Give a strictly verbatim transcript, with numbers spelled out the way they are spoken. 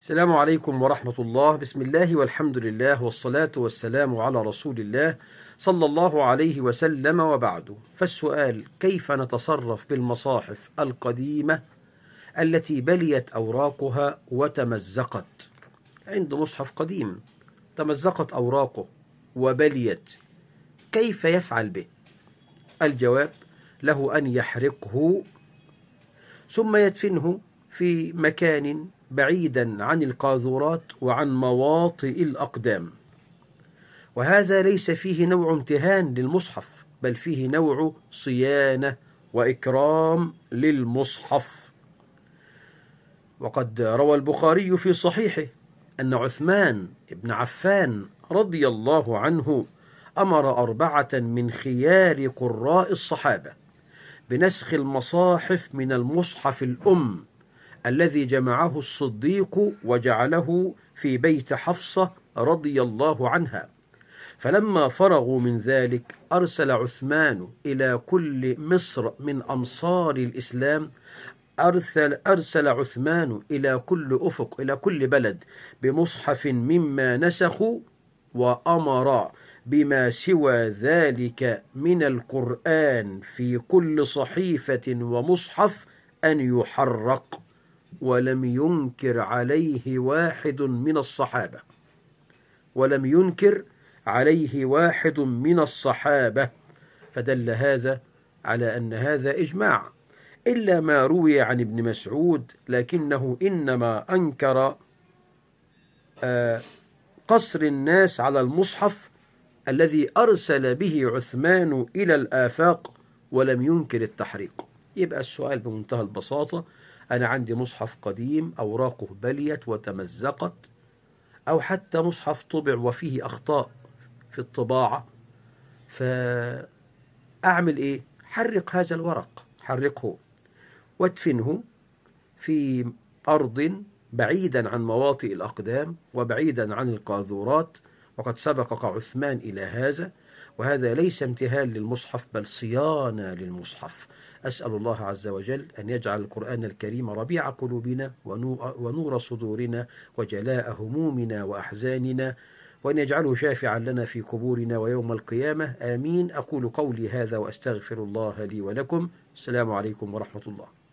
السلام عليكم ورحمة الله. بسم الله والحمد لله والصلاة والسلام على رسول الله صلى الله عليه وسلم، وبعد. فالسؤال: كيف نتصرف بالمصاحف القديمة التي بليت أوراقها وتمزقت؟ عند مصحف قديم تمزقت أوراقه وبليت، كيف يفعل به؟ الجواب: له أن يحرقه ثم يدفنه في مكان بعيدا عن القاذورات وعن مواطئ الأقدام. وهذا ليس فيه نوع امتهان للمصحف، بل فيه نوع صيانة وإكرام للمصحف. وقد روى البخاري في صحيحه أن عثمان بن عفان رضي الله عنه أمر أربعة من خيار قراء الصحابة بنسخ المصاحف من المصحف الأم الذي جمعه الصديق وجعله في بيت حفصة رضي الله عنها. فلما فرغوا من ذلك أرسل عثمان إلى كل مصر من أمصار الإسلام أرسل, أرسل عثمان إلى كل أفق إلى كل بلد بمصحف مما نسخوا، وأمر بما سوى ذلك من القرآن في كل صحيفة ومصحف أن يحرق، ولم ينكر عليه واحد من الصحابة ولم ينكر عليه واحد من الصحابة فدل هذا على أن هذا إجماع، إلا ما روي عن ابن مسعود، لكنه إنما أنكر قصر الناس على المصحف الذي أرسل به عثمان إلى الآفاق، ولم ينكر التحريق. يبقى السؤال بمنتهى البساطة: أنا عندي مصحف قديم أوراقه بليت وتمزقت، أو حتى مصحف طبع وفيه أخطاء في الطباعة، فأعمل إيه؟ حرق هذا الورق، حرقه وادفنه في أرض بعيدا عن مواطئ الأقدام وبعيدا عن القاذورات، وقد سبقك عثمان إلى هذا. وهذا ليس امتهان للمصحف بل صيانة للمصحف. أسأل الله عز وجل أن يجعل القرآن الكريم ربيع قلوبنا ونور صدورنا وجلاء همومنا وأحزاننا، وأن يجعله شافعا لنا في قبورنا ويوم القيامة. آمين. أقول قولي هذا وأستغفر الله لي ولكم. السلام عليكم ورحمة الله.